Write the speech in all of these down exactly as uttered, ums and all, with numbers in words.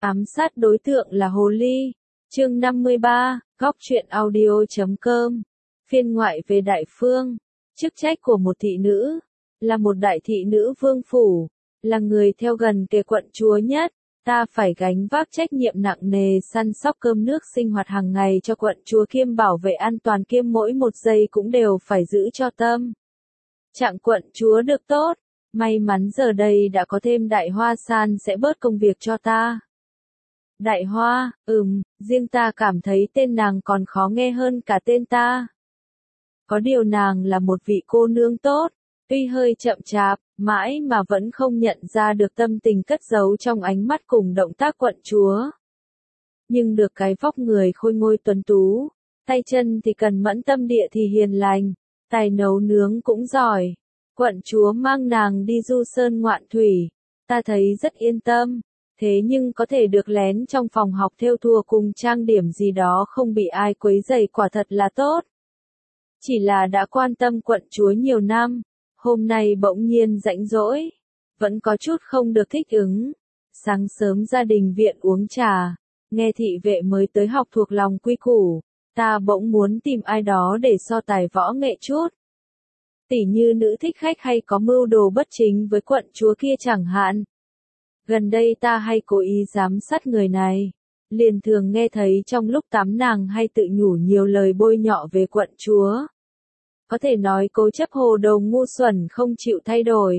Ám sát đối tượng là hồ ly. Chương năm mươi ba, góc truyện audio chấm com. Phiên ngoại về Đại Phương. Chức trách của một thị nữ, là một đại thị nữ vương phủ, là người theo gần kề quận chúa nhất. Ta phải gánh vác trách nhiệm nặng nề săn sóc cơm nước sinh hoạt hàng ngày cho quận chúa kiêm bảo vệ an toàn kiêm mỗi một giây cũng đều phải giữ cho tâm trạng quận chúa được tốt. May mắn giờ đây đã có thêm Đại Hoa San sẽ bớt công việc cho ta. Đại Hoa, ừm, riêng ta cảm thấy tên nàng còn khó nghe hơn cả tên ta. Có điều nàng là một vị cô nương tốt, tuy hơi chậm chạp, mãi mà vẫn không nhận ra được tâm tình cất giấu trong ánh mắt cùng động tác quận chúa. Nhưng được cái vóc người khôi ngôi tuấn tú, tay chân thì cần mẫn tâm địa thì hiền lành, tài nấu nướng cũng giỏi. Quận chúa mang nàng đi du sơn ngoạn thủy, ta thấy rất yên tâm, thế nhưng có thể được lén trong phòng học thêu thùa cùng trang điểm gì đó không bị ai quấy rầy quả thật là tốt. Chỉ là đã quan tâm quận chúa nhiều năm, hôm nay bỗng nhiên rãnh rỗi, vẫn có chút không được thích ứng. Sáng sớm gia đình viện uống trà, nghe thị vệ mới tới học thuộc lòng quy củ, ta bỗng muốn tìm ai đó để so tài võ nghệ chút. Tỉ như nữ thích khách hay có mưu đồ bất chính với quận chúa kia chẳng hạn. Gần đây ta hay cố ý giám sát người này, liền thường nghe thấy trong lúc tắm nàng hay tự nhủ nhiều lời bôi nhọ về quận chúa. Có thể nói cố chấp hồ đồ ngu xuẩn không chịu thay đổi.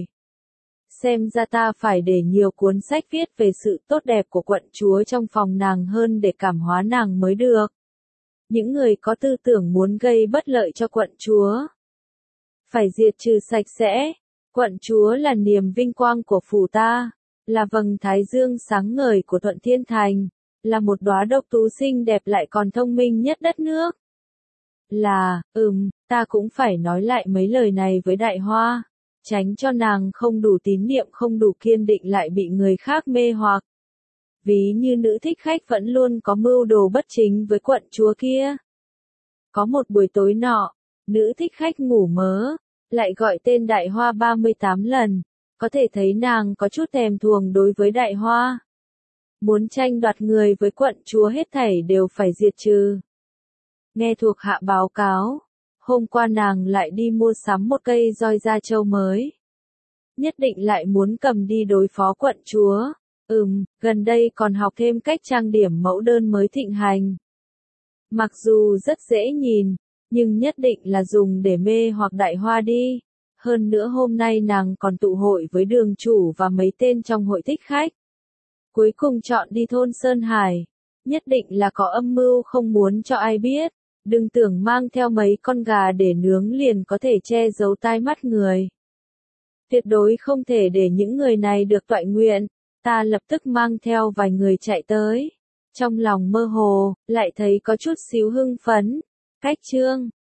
Xem ra ta phải để nhiều cuốn sách viết về sự tốt đẹp của quận chúa trong phòng nàng hơn để cảm hóa nàng mới được. Những người có tư tưởng muốn gây bất lợi cho quận chúa phải diệt trừ sạch sẽ. Quận chúa là niềm vinh quang của phủ ta, là vầng thái dương sáng ngời của Thuận Thiên Thành, là một đóa độc tú xinh đẹp lại còn thông minh nhất đất nước. Là, ừm, ta cũng phải nói lại mấy lời này với Đại Hoa, tránh cho nàng không đủ tín niệm không đủ kiên định lại bị người khác mê hoặc. Ví như nữ thích khách vẫn luôn có mưu đồ bất chính với quận chúa kia. Có một buổi tối nọ, nữ thích khách ngủ mớ, lại gọi tên Đại Hoa ba mươi tám lần, có thể thấy nàng có chút thèm thuồng đối với Đại Hoa. Muốn tranh đoạt người với quận chúa hết thảy đều phải diệt trừ. Nghe thuộc hạ báo cáo, hôm qua nàng lại đi mua sắm một cây roi da trâu mới. Nhất định lại muốn cầm đi đối phó quận chúa. Ừm, gần đây còn học thêm cách trang điểm mẫu đơn mới thịnh hành. Mặc dù rất dễ nhìn, nhưng nhất định là dùng để mê hoặc Đại Hoa đi. Hơn nữa hôm nay nàng còn tụ hội với đường chủ và mấy tên trong hội thích khách. Cuối cùng chọn đi thôn Sơn Hải. Nhất định là có âm mưu không muốn cho ai biết. Đừng tưởng mang theo mấy con gà để nướng liền có thể che giấu tai mắt người. Tuyệt đối không thể để những người này được toại nguyện. Ta lập tức mang theo vài người chạy tới. Trong lòng mơ hồ, lại thấy có chút xíu hưng phấn. Cách chương